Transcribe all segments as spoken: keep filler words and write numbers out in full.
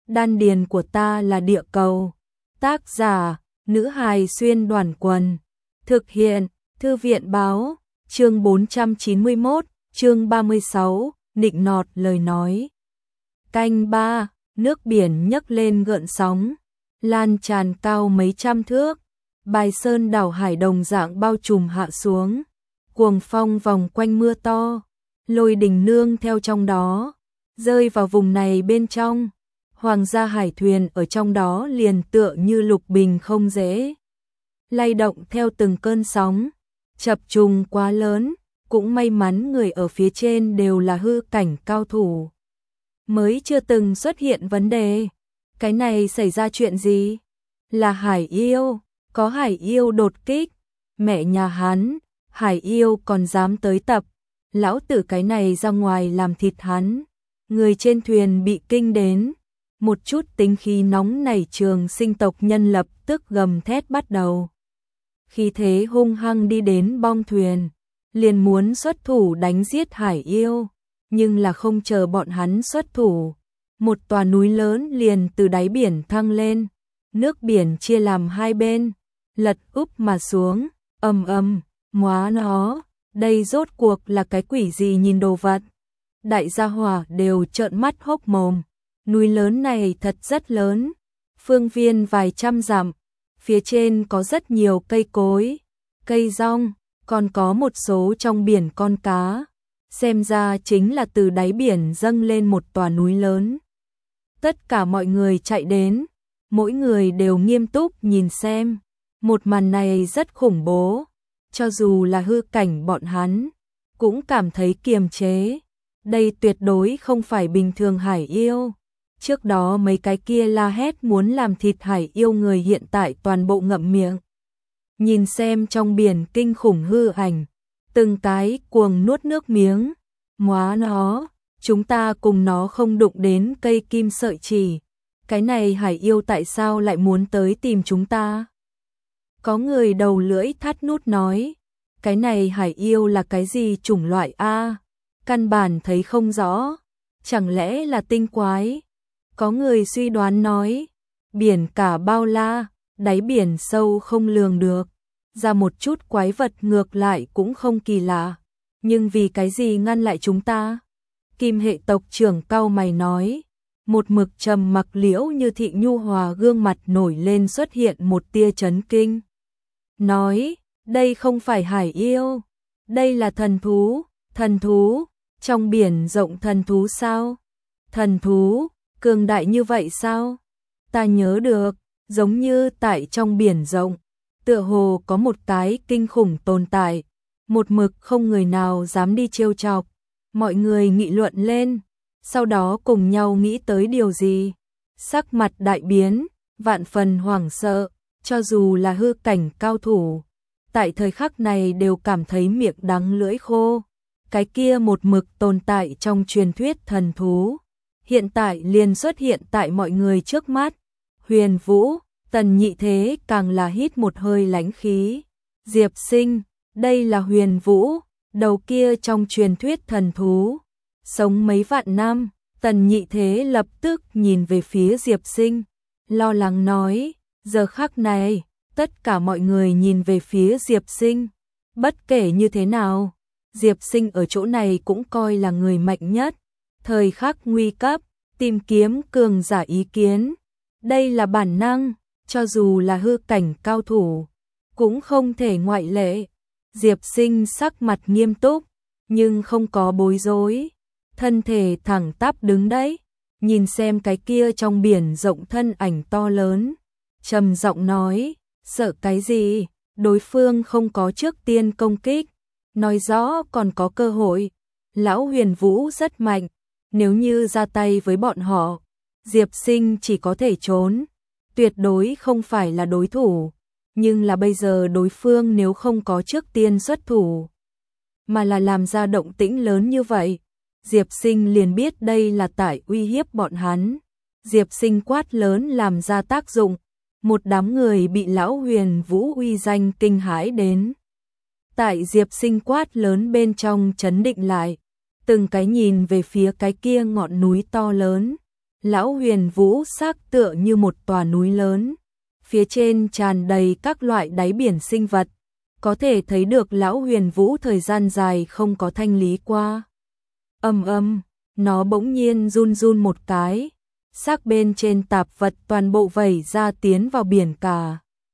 Đan điền của ta là địa cầu. Tác giả, nữ hài xuyên đoàn quần. Thực hiện, thư viện báo, chương bốn trăm chín mươi mốt, chương ba mươi sáu, nịnh nọt lời nói. Canh ba, nước biển nhấc lên gợn sóng, lan tràn cao mấy trăm thước, bài sơn đảo hải đồng dạng bao trùm hạ xuống, cuồng phong vòng quanh mưa to, lôi đình nương theo trong đó, rơi vào vùng này bên trong. Hoàng gia hải thuyền ở trong đó liền tựa như lục bình không dễ lay động theo từng cơn sóng, chập trùng quá lớn, cũng may mắn người ở phía trên đều là hư cảnh cao thủ. Mới chưa từng xuất hiện vấn đề. Cái này xảy ra chuyện gì? Là hải yêu, có hải yêu đột kích, mẹ nhà hắn, hải yêu còn dám tới tập, lão tử cái này ra ngoài làm thịt hắn. Người trên thuyền bị kinh đến. Một chút tính khí nóng nảy trường sinh tộc nhân lập tức gầm thét bắt đầu. Khi thế hung hăng đi đến bong thuyền, liền muốn xuất thủ đánh giết hải yêu, nhưng là không chờ bọn hắn xuất thủ. Một tòa núi lớn liền từ đáy biển thăng lên, nước biển chia làm hai bên, lật úp mà xuống, ầm ầm, móa nó, đây rốt cuộc là cái quỷ gì nhìn đồ vật. Đại gia hỏa đều trợn mắt hốc mồm. Núi lớn này thật rất lớn, phương viên vài trăm dặm, phía trên có rất nhiều cây cối, cây rong, còn có một số trong biển con cá, xem ra chính là từ đáy biển dâng lên một tòa núi lớn. Tất cả mọi người chạy đến, mỗi người đều nghiêm túc nhìn xem, một màn này rất khủng bố, cho dù là hư cảnh bọn hắn, cũng cảm thấy kiềm chế, đây tuyệt đối không phải bình thường hải yêu. Trước đó mấy cái kia la hét muốn làm thịt hải yêu người hiện tại toàn bộ ngậm miệng. Nhìn xem trong biển kinh khủng hư ảnh, từng cái cuồng nuốt nước miếng, móa nó, chúng ta cùng nó không đụng đến cây kim sợi chỉ, cái này hải yêu tại sao lại muốn tới tìm chúng ta? Có người đầu lưỡi thắt nút nói, cái này hải yêu là cái gì chủng loại a? Căn bản thấy không rõ, chẳng lẽ là tinh quái? Có người suy đoán nói, biển cả bao la, đáy biển sâu không lường được, ra một chút quái vật ngược lại cũng không kỳ lạ, nhưng vì cái gì ngăn lại chúng ta? Kim hệ tộc trưởng cau mày nói, một mực trầm mặc liễu như thị nhu hòa gương mặt nổi lên xuất hiện một tia chấn kinh. Nói, đây không phải hải yêu, đây là thần thú, thần thú, trong biển rộng thần thú sao? Thần thú? Cường đại như vậy sao? Ta nhớ được, giống như tại trong biển rộng, tựa hồ có một cái kinh khủng tồn tại, một mực không người nào dám đi trêu chọc. Mọi người nghị luận lên, sau đó cùng nhau nghĩ tới điều gì. Sắc mặt đại biến, vạn phần hoảng sợ, cho dù là hư cảnh cao thủ, tại thời khắc này đều cảm thấy miệng đắng lưỡi khô. Cái kia một mực tồn tại trong truyền thuyết thần thú, hiện tại liền xuất hiện tại mọi người trước mắt. Huyền Vũ, Tần Nhị Thế càng là hít một hơi lãnh khí. Diệp Sinh, đây là Huyền Vũ, đầu kia trong truyền thuyết thần thú. Sống mấy vạn năm, Tần Nhị Thế lập tức nhìn về phía Diệp Sinh, lo lắng nói, giờ khắc này, tất cả mọi người nhìn về phía Diệp Sinh. Bất kể như thế nào, Diệp Sinh ở chỗ này cũng coi là người mạnh nhất. Thời khắc nguy cấp, tìm kiếm cường giả ý kiến. Đây là bản năng, cho dù là hư cảnh cao thủ, cũng không thể ngoại lệ. Diệp Sinh sắc mặt nghiêm túc, nhưng không có bối rối. Thân thể thẳng tắp đứng đấy, nhìn xem cái kia trong biển rộng thân ảnh to lớn. Trầm giọng nói, sợ cái gì, đối phương không có trước tiên công kích. Nói rõ còn có cơ hội. Lão Huyền Vũ rất mạnh. Nếu như ra tay với bọn họ, Diệp Sinh chỉ có thể trốn, tuyệt đối không phải là đối thủ. Nhưng là bây giờ đối phương nếu không có trước tiên xuất thủ, mà là làm ra động tĩnh lớn như vậy, Diệp Sinh liền biết đây là tại uy hiếp bọn hắn. Diệp Sinh quát lớn làm ra tác dụng, một đám người bị Lão Huyền Vũ uy danh kinh hãi đến. Tại Diệp Sinh quát lớn bên trong trấn định lại, từng cái nhìn về phía cái kia ngọn núi to lớn, Lão Huyền Vũ xác tựa như một tòa núi lớn, phía trên tràn đầy các loại đáy biển sinh vật, có thể thấy được Lão Huyền Vũ thời gian dài không có thanh lý qua. Ầm ầm, nó bỗng nhiên run run một cái, xác bên trên tạp vật toàn bộ vẩy ra tiến vào biển cả.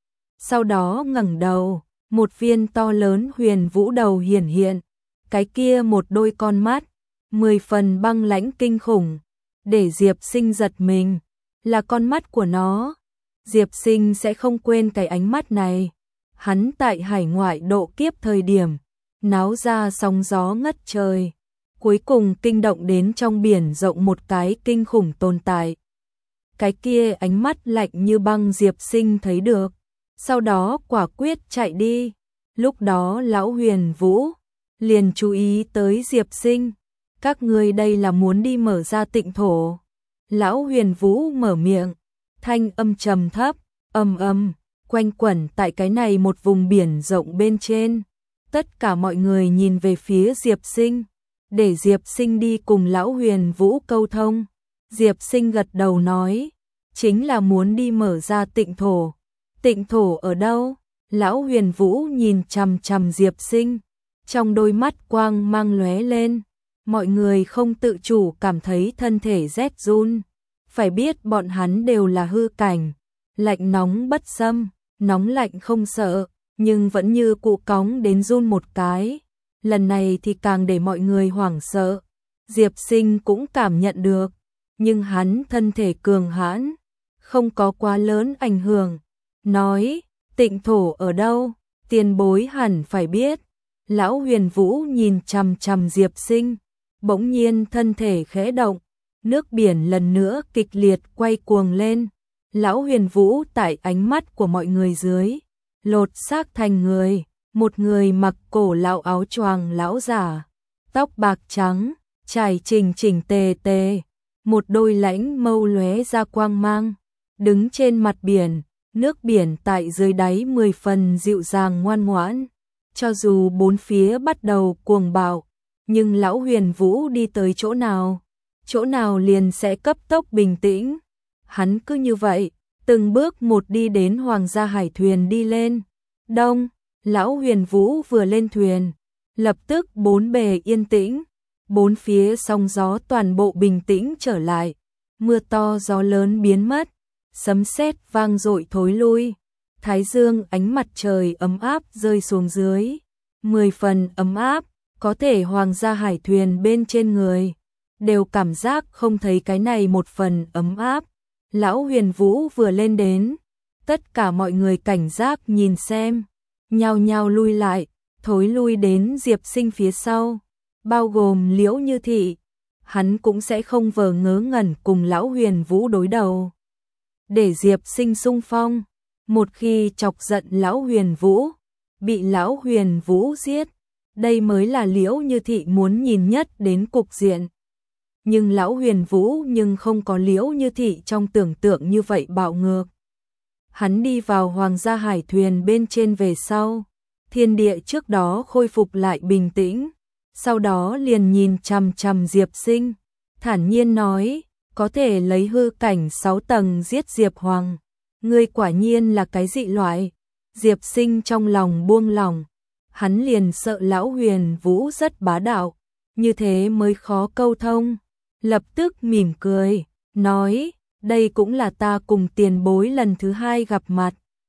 Sau đó ngẩng đầu, một viên to lớn huyền vũ đầu hiển hiện, cái kia một đôi con mắt, mười phần băng lãnh kinh khủng, để Diệp Sinh giật mình, là con mắt của nó. Diệp Sinh sẽ không quên cái ánh mắt này. Hắn tại hải ngoại độ kiếp thời điểm, náo ra sóng gió ngất trời, cuối cùng kinh động đến trong biển rộng một cái kinh khủng tồn tại. Cái kia ánh mắt lạnh như băng Diệp Sinh thấy được, sau đó quả quyết chạy đi. Lúc đó Lão Huyền Vũ liền chú ý tới Diệp Sinh, các ngươi đây là muốn đi mở ra tịnh thổ. Lão Huyền Vũ mở miệng, thanh âm trầm thấp, ầm ầm, quanh quẩn tại cái này một vùng biển rộng bên trên. Tất cả mọi người nhìn về phía Diệp Sinh, để Diệp Sinh đi cùng Lão Huyền Vũ câu thông. Diệp Sinh gật đầu nói, chính là muốn đi mở ra tịnh thổ. Tịnh thổ ở đâu? Lão Huyền Vũ nhìn chằm chằm Diệp Sinh, trong đôi mắt quang mang lóe lên. Mọi người không tự chủ cảm thấy thân thể rét run. Phải biết bọn hắn đều là hư cảnh, lạnh nóng bất xâm, nóng lạnh không sợ, nhưng vẫn như cụ cóng đến run một cái. Lần này thì càng để mọi người hoảng sợ. Diệp Sinh cũng cảm nhận được, nhưng hắn thân thể cường hãn, không có quá lớn ảnh hưởng. Nói, tịnh thổ ở đâu? Tiền bối hẳn phải biết. Lão Huyền Vũ nhìn chằm chằm Diệp Sinh, bỗng nhiên thân thể khẽ động, nước biển lần nữa kịch liệt quay cuồng lên. Lão Huyền Vũ tại ánh mắt của mọi người dưới, lột xác thành người, một người mặc cổ lão áo choàng lão giả, tóc bạc trắng, trải chỉnh chỉnh tề tề, một đôi lãnh mâu lóe ra quang mang, đứng trên mặt biển, nước biển tại dưới đáy mười phần dịu dàng ngoan ngoãn. Cho dù bốn phía bắt đầu cuồng bạo, nhưng Lão Huyền Vũ đi tới chỗ nào, chỗ nào liền sẽ cấp tốc bình tĩnh. Hắn cứ như vậy, từng bước một đi đến Hoàng gia hải thuyền đi lên. Đông, Lão Huyền Vũ vừa lên thuyền, lập tức bốn bề yên tĩnh, bốn phía sóng gió toàn bộ bình tĩnh trở lại, mưa to gió lớn biến mất, sấm sét vang dội thối lui. Thái dương ánh mặt trời ấm áp rơi xuống dưới, mười phần ấm áp, có thể Hoàng gia hải thuyền bên trên người đều cảm giác không thấy cái này một phần ấm áp. Lão Huyền Vũ vừa lên đến, tất cả mọi người cảnh giác nhìn xem, nhao nhao lui lại, thối lui đến Diệp Sinh phía sau, bao gồm Liễu Như Thị, hắn cũng sẽ không vờ ngớ ngẩn cùng Lão Huyền Vũ đối đầu. Để Diệp Sinh xung phong, một khi chọc giận Lão Huyền Vũ, bị Lão Huyền Vũ giết, đây mới là Liễu Như Thị muốn nhìn nhất đến cục diện. Nhưng Lão Huyền Vũ nhưng không có Liễu Như Thị trong tưởng tượng như vậy bạo ngược. Hắn đi vào Hoàng gia hải thuyền bên trên về sau, thiên địa trước đó khôi phục lại bình tĩnh, sau đó liền nhìn chằm chằm Diệp Sinh, thản nhiên nói, có thể lấy hư cảnh sáu tầng giết Diệp Hoàng, ngươi quả nhiên là cái dị loại. Diệp Sinh trong lòng buông lỏng, hắn liền sợ Lão Huyền Vũ rất bá đạo, như thế mới khó câu thông, lập tức mỉm cười, nói, đây cũng là ta cùng tiền bối lần thứ hai gặp mặt.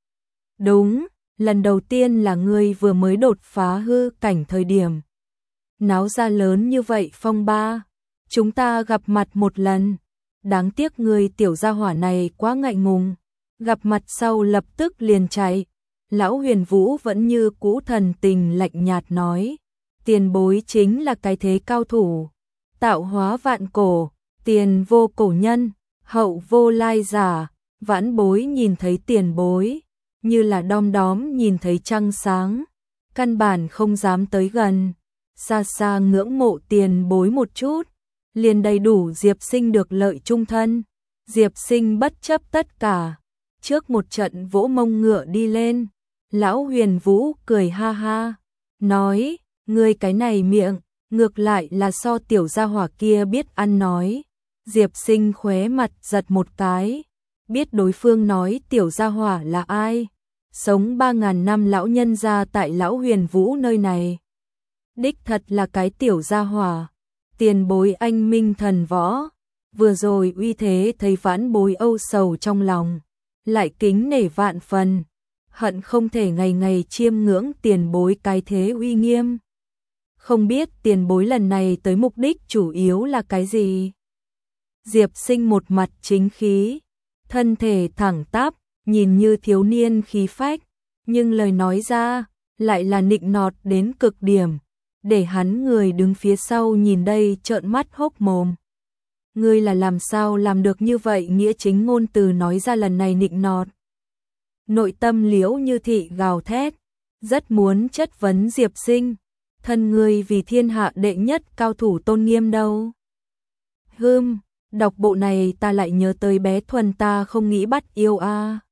Đúng, lần đầu tiên là ngươi vừa mới đột phá hư cảnh thời điểm. Náo ra lớn như vậy phong ba, chúng ta gặp mặt một lần, đáng tiếc ngươi tiểu gia hỏa này quá ngại ngùng, gặp mặt sau lập tức liền chạy. Lão Huyền Vũ vẫn như cũ thần tình lạnh nhạt nói, tiền bối chính là cái thế cao thủ, tạo hóa vạn cổ, tiền vô cổ nhân, hậu vô lai giả, vãn bối nhìn thấy tiền bối, như là đom đóm nhìn thấy trăng sáng, căn bản không dám tới gần, xa xa ngưỡng mộ tiền bối một chút, liền đầy đủ Diệp Sinh được lợi chung thân. Diệp Sinh bất chấp tất cả, trước một trận vỗ mông ngựa đi lên. Lão Huyền Vũ cười ha ha, nói, ngươi cái này miệng, ngược lại là so tiểu gia hỏa kia biết ăn nói. Diệp Sinh khóe mặt giật một cái, biết đối phương nói tiểu gia hỏa là ai, sống ba ngàn năm lão nhân gia tại lão Huyền Vũ nơi này. Đích thật là cái tiểu gia hỏa, tiền bối anh minh thần võ, vừa rồi uy thế thấy vãn bối âu sầu trong lòng, lại kính nể vạn phần, hận không thể ngày ngày chiêm ngưỡng tiền bối cái thế uy nghiêm. Không biết tiền bối lần này tới mục đích chủ yếu là cái gì? Diệp Sinh một mặt chính khí, thân thể thẳng tắp, nhìn như thiếu niên khí phách, nhưng lời nói ra lại là nịnh nọt đến cực điểm, để hắn người đứng phía sau nhìn đây trợn mắt hốc mồm. Ngươi là làm sao làm được như vậy, nghĩa chính ngôn từ nói ra lần này nịnh nọt. Nội tâm Liễu Như Thị gào thét, rất muốn chất vấn Diệp Sinh, thân ngươi vì thiên hạ đệ nhất cao thủ tôn nghiêm đâu. Hừm, đọc bộ này ta lại nhớ tới bé Thuần ta không nghĩ bắt yêu a. À.